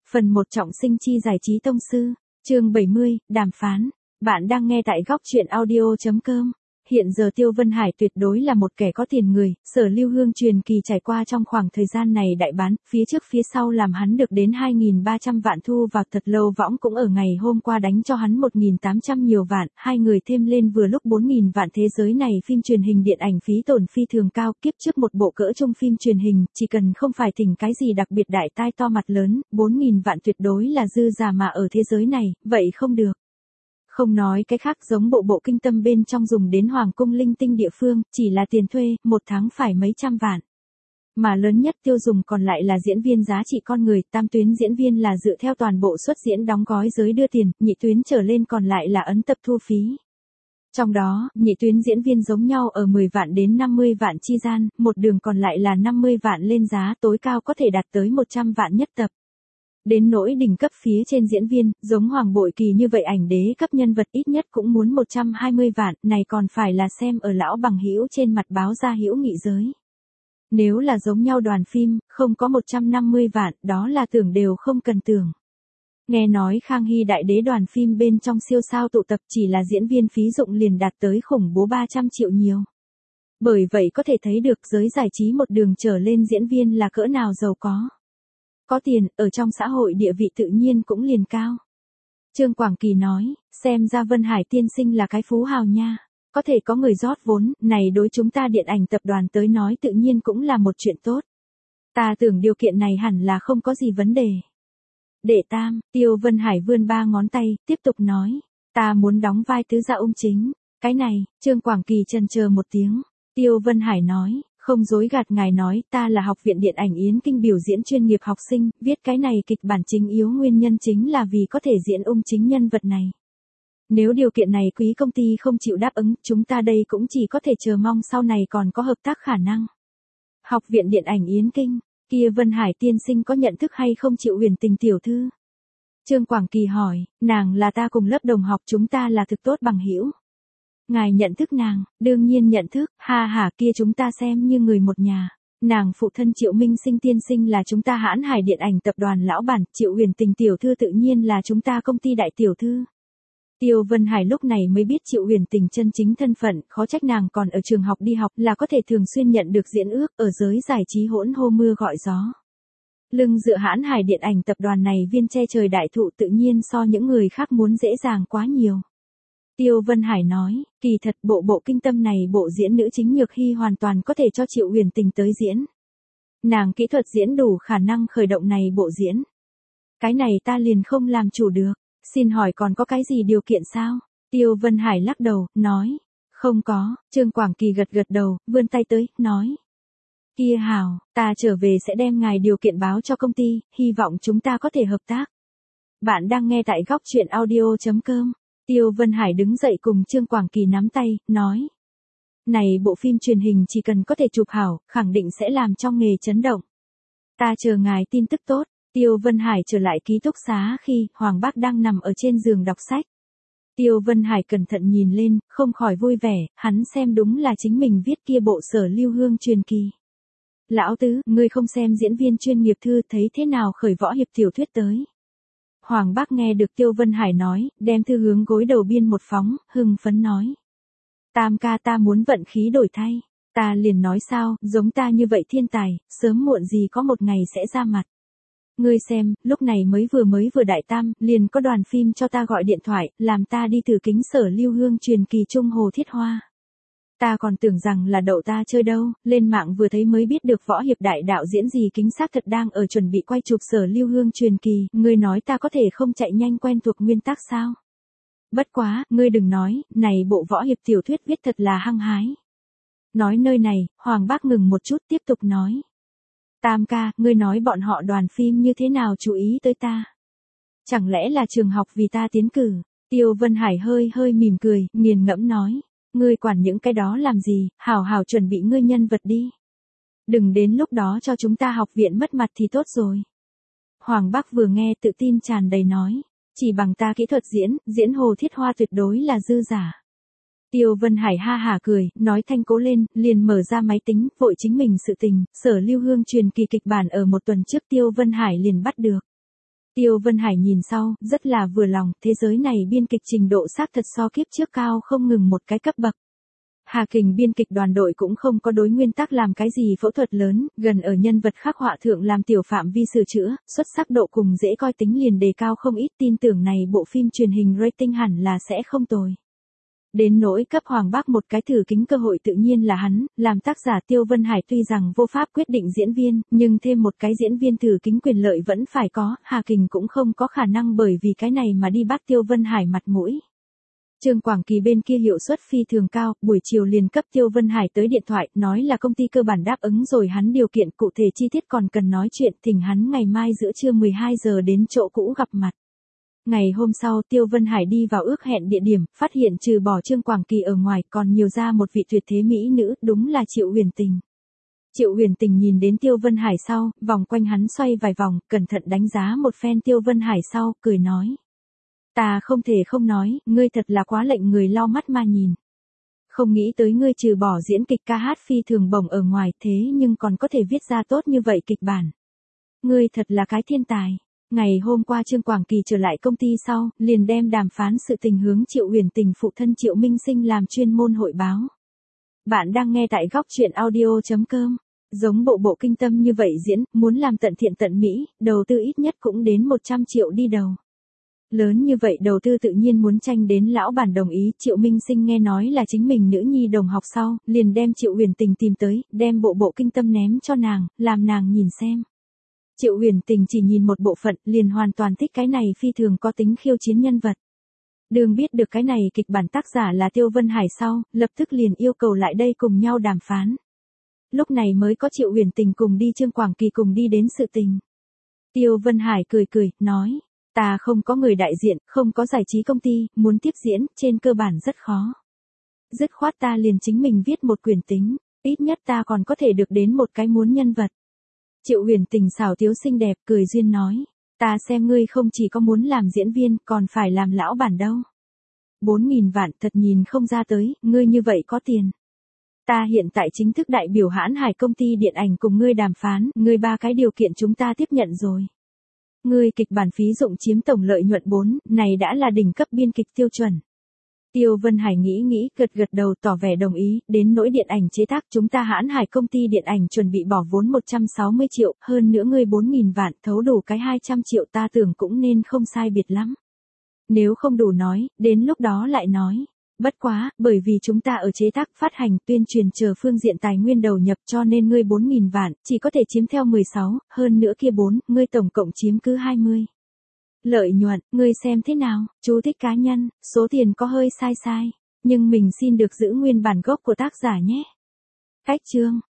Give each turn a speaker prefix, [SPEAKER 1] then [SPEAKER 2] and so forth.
[SPEAKER 1] Phần 1 trọng sinh chi giải trí tông sư, chương 70, đàm phán. Bạn đang nghe tại góc truyện audio.com. Hiện giờ Tiêu Vân Hải tuyệt đối là một kẻ có tiền người, Sở Lưu Hương truyền kỳ trải qua trong khoảng thời gian này đại bán, phía trước phía sau làm hắn được đến 2.300 vạn thu vào. Thật lâu võng cũng ở ngày hôm qua đánh cho hắn 1.800 nhiều vạn, hai người thêm lên vừa lúc 4.000 vạn. Thế giới này phim truyền hình điện ảnh phí tổn phi thường cao, kiếp trước một bộ cỡ trung phim truyền hình, chỉ cần không phải thỉnh cái gì đặc biệt đại tai to mặt lớn, 4.000 vạn tuyệt đối là dư giả, mà ở thế giới này, vậy không được. Không nói cái khác, giống bộ kinh tâm bên trong dùng đến hoàng cung linh tinh địa phương, chỉ là tiền thuê, một tháng phải mấy trăm vạn. Mà lớn nhất tiêu dùng còn lại là diễn viên giá trị con người, tam tuyến diễn viên là dựa theo toàn bộ suất diễn đóng gói giới đưa tiền, nhị tuyến trở lên còn lại là ấn tập thu phí. Trong đó, nhị tuyến diễn viên giống nhau ở 10 vạn đến 50 vạn chi gian, một đường còn lại là 50 vạn lên giá, tối cao có thể đạt tới 100 vạn nhất tập. Đến nỗi đỉnh cấp phía trên diễn viên, giống Hoàng Bội Kỳ như vậy ảnh đế cấp nhân vật ít nhất cũng muốn 120 vạn, này còn phải là xem ở lão bằng hữu trên mặt báo ra hữu nghị giới. Nếu là giống nhau đoàn phim, không có 150 vạn, đó là tưởng đều không cần tưởng. Nghe nói Khang Hy đại đế đoàn phim bên trong siêu sao tụ tập chỉ là diễn viên phí dụng liền đạt tới khủng bố 300 triệu nhiều. Bởi vậy có thể thấy được giới giải trí một đường trở lên diễn viên là cỡ nào giàu có. Có tiền, ở trong xã hội địa vị tự nhiên cũng liền cao. Trương Quảng Kỳ nói, xem ra Vân Hải tiên sinh là cái phú hào nha. Có thể có người rót vốn, này đối chúng ta điện ảnh tập đoàn tới nói tự nhiên cũng là một chuyện tốt. Ta tưởng điều kiện này hẳn là không có gì vấn đề. Đệ tam, Tiêu Vân Hải vươn 3 ngón tay, tiếp tục nói, ta muốn đóng vai tứ gia ung chính. Cái này, Trương Quảng Kỳ chần chờ một tiếng. Tiêu Vân Hải nói, không dối gạt ngài nói, ta là học viện điện ảnh Yến Kinh biểu diễn chuyên nghiệp học sinh, viết cái này kịch bản chính yếu nguyên nhân chính là vì có thể diễn ung chính nhân vật này. Nếu điều kiện này quý công ty không chịu đáp ứng, chúng ta đây cũng chỉ có thể chờ mong sau này còn có hợp tác khả năng. Học viện điện ảnh Yến Kinh, kia Vân Hải tiên sinh có nhận thức hay không chịu Huyền Tình tiểu thư? Trương Quảng Kỳ hỏi, nàng là ta cùng lớp đồng học, chúng ta là thực tốt bằng hữu. Ngài nhận thức nàng, đương nhiên nhận thức, ha ha, kia chúng ta xem như người một nhà. Nàng phụ thân Triệu Minh Sinh tiên sinh là chúng ta Hãn Hải điện ảnh tập đoàn lão bản, Triệu Huyền Tình tiểu thư tự nhiên là chúng ta công ty đại tiểu thư. Tiêu Vân Hải lúc này mới biết Triệu Huyền Tình chân chính thân phận, khó trách nàng còn ở trường học đi học là có thể thường xuyên nhận được diễn ước, ở giới giải trí hỗn hô mưa gọi gió. Lưng dựa Hãn Hải điện ảnh tập đoàn này viên che trời đại thụ tự nhiên so những người khác muốn dễ dàng quá nhiều. Tiêu Vân Hải nói, kỳ thật bộ kinh tâm này bộ diễn nữ chính Nhược Hy hoàn toàn có thể cho Triệu Huyền Tình tới diễn. Nàng kỹ thuật diễn đủ khả năng khởi động này bộ diễn. Cái này ta liền không làm chủ được, xin hỏi còn có cái gì điều kiện sao? Tiêu Vân Hải lắc đầu, nói, không có. Trương Quảng Kỳ gật đầu, vươn tay tới, nói. Kia hảo, ta trở về sẽ đem ngài điều kiện báo cho công ty, hy vọng chúng ta có thể hợp tác. Bạn đang nghe tại góc truyện audio.com. Tiêu Vân Hải đứng dậy cùng Trương Quảng Kỳ nắm tay, nói. Này bộ phim truyền hình chỉ cần có thể chụp hảo, khẳng định sẽ làm trong nghề chấn động. Ta chờ ngài tin tức tốt. Tiêu Vân Hải trở lại ký túc xá khi Hoàng Bác đang nằm ở trên giường đọc sách. Tiêu Vân Hải cẩn thận nhìn lên, không khỏi vui vẻ, hắn xem đúng là chính mình viết kia bộ Sở Lưu Hương truyền kỳ. Lão tứ, ngươi không xem diễn viên chuyên nghiệp thư thấy thế nào khởi võ hiệp tiểu thuyết tới. Hoàng Bác nghe được Tiêu Vân Hải nói, đem thư hướng gối đầu biên một phóng, hưng phấn nói. Tam ca, ta muốn vận khí đổi thay. Ta liền nói sao, giống ta như vậy thiên tài, sớm muộn gì có một ngày sẽ ra mặt. Ngươi xem, lúc này mới vừa đại tam, liền có đoàn phim cho ta gọi điện thoại, làm ta đi thử kính Sở Lưu Hương truyền kỳ Trung Hồ Thiết Hoa. Ta còn tưởng rằng là đậu ta chơi đâu, lên mạng vừa thấy mới biết được võ hiệp đại đạo diễn gì kính xác thật đang ở chuẩn bị quay chụp Sở Lưu Hương truyền kỳ, ngươi nói ta có thể không chạy nhanh quen thuộc nguyên tắc sao? Bất quá, ngươi đừng nói, này bộ võ hiệp tiểu thuyết viết thật là hăng hái. Nói nơi này, Hoàng Bác ngừng một chút tiếp tục nói. Tam ca, ngươi nói bọn họ đoàn phim như thế nào chú ý tới ta? Chẳng lẽ là trường học vì ta tiến cử? Tiêu Vân Hải hơi mỉm cười, nghiền ngẫm nói. Ngươi quản những cái đó làm gì, hảo chuẩn bị ngươi nhân vật đi. Đừng đến lúc đó cho chúng ta học viện mất mặt thì tốt rồi. Hoàng Bác vừa nghe tự tin tràn đầy nói. Chỉ bằng ta kỹ thuật diễn Hồ Thiết Hoa tuyệt đối là dư giả. Tiêu Vân Hải ha hả cười, nói thanh cố lên, liền mở ra máy tính, vội chính mình sự tình, Sở Lưu Hương truyền kỳ kịch bản ở một tuần trước Tiêu Vân Hải liền bắt được. Tiêu Vân Hải nhìn sau, rất là vừa lòng, thế giới này biên kịch trình độ xác thật so kiếp trước cao không ngừng một cái cấp bậc. Hà Kình biên kịch đoàn đội cũng không có đối nguyên tắc làm cái gì phẫu thuật lớn, gần ở nhân vật khắc họa thượng làm tiểu phạm vi sửa chữa, xuất sắc độ cùng dễ coi tính liền đề cao không ít, tin tưởng này bộ phim truyền hình rating hẳn là sẽ không tồi. Đến nỗi cấp Hoàng Bác một cái thử kính cơ hội tự nhiên là hắn, làm tác giả Tiêu Vân Hải tuy rằng vô pháp quyết định diễn viên, nhưng thêm một cái diễn viên thử kính quyền lợi vẫn phải có, Hà Kình cũng không có khả năng bởi vì cái này mà đi bắt Tiêu Vân Hải mặt mũi. Trương Quảng Kỳ bên kia hiệu suất phi thường cao, buổi chiều liền cấp Tiêu Vân Hải tới điện thoại, nói là công ty cơ bản đáp ứng rồi hắn điều kiện, cụ thể chi tiết còn cần nói chuyện, thỉnh hắn ngày mai giữa trưa 12 giờ đến chỗ cũ gặp mặt. Ngày hôm sau Tiêu Vân Hải đi vào ước hẹn địa điểm, phát hiện trừ bỏ Trương Quảng Kỳ ở ngoài còn nhiều ra một vị tuyệt thế mỹ nữ, đúng là Triệu Huyền Tình. Triệu Huyền Tình nhìn đến Tiêu Vân Hải sau, vòng quanh hắn xoay vài vòng, cẩn thận đánh giá một phen Tiêu Vân Hải sau, cười nói. Ta không thể không nói, ngươi thật là quá lệnh người lau mắt mà nhìn. Không nghĩ tới ngươi trừ bỏ diễn kịch ca hát phi thường bổng ở ngoài thế nhưng còn có thể viết ra tốt như vậy kịch bản. Ngươi thật là cái thiên tài. Ngày hôm qua Trương Quảng Kỳ trở lại công ty sau, liền đem đàm phán sự tình hướng Triệu Huyền Tình phụ thân Triệu Minh Sinh làm chuyên môn hội báo. Bạn đang nghe tại góc truyện audio.com. Giống bộ kinh tâm như vậy diễn, muốn làm tận thiện tận mỹ, đầu tư ít nhất cũng đến 100 triệu đi đầu. Lớn như vậy đầu tư tự nhiên muốn tranh đến lão bản đồng ý, Triệu Minh Sinh nghe nói là chính mình nữ nhi đồng học sau, liền đem Triệu Huyền Tình tìm tới, đem bộ kinh tâm ném cho nàng, làm nàng nhìn xem. Triệu Huyền Tình chỉ nhìn một bộ phận, liền hoàn toàn thích cái này phi thường có tính khiêu chiến nhân vật. Đường biết được cái này kịch bản tác giả là Tiêu Vân Hải sau, lập tức liền yêu cầu lại đây cùng nhau đàm phán. Lúc này mới có Triệu Huyền Tình cùng đi Trương Quảng Kỳ cùng đi đến sự tình. Tiêu Vân Hải cười, nói. Ta không có người đại diện, không có giải trí công ty, muốn tiếp diễn, trên cơ bản rất khó. Dứt khoát ta liền chính mình viết một quyển tính, ít nhất ta còn có thể được đến một cái muốn nhân vật. Triệu Huyền Tình xảo tiếu xinh đẹp, cười duyên nói. Ta xem ngươi không chỉ có muốn làm diễn viên, còn phải làm lão bản đâu. 4.000 vạn thật nhìn không ra tới, ngươi như vậy có tiền. Ta hiện tại chính thức đại biểu Hãn Hải công ty điện ảnh cùng ngươi đàm phán, ngươi 3 cái điều kiện chúng ta tiếp nhận rồi. Ngươi kịch bản phí dụng chiếm tổng lợi nhuận 4, này đã là đỉnh cấp biên kịch tiêu chuẩn. Tiêu Vân Hải nghĩ, gật đầu tỏ vẻ đồng ý, đến nỗi điện ảnh chế tác chúng ta Hãn Hải công ty điện ảnh chuẩn bị bỏ vốn 160 triệu, hơn nữa ngươi 4.000 vạn thấu đủ cái 200 triệu ta tưởng cũng nên không sai biệt lắm. Nếu không đủ nói, đến lúc đó lại nói. Bất quá, bởi vì chúng ta ở chế tác, phát hành, tuyên truyền chờ phương diện tài nguyên đầu nhập cho nên ngươi 4.000 vạn, chỉ có thể chiếm theo 16, hơn nữa kia 4, ngươi tổng cộng chiếm cứ 20. Lợi nhuận, ngươi xem thế nào, chú thích cá nhân, số tiền có hơi sai, nhưng mình xin được giữ nguyên bản gốc của tác giả nhé. Cách chương.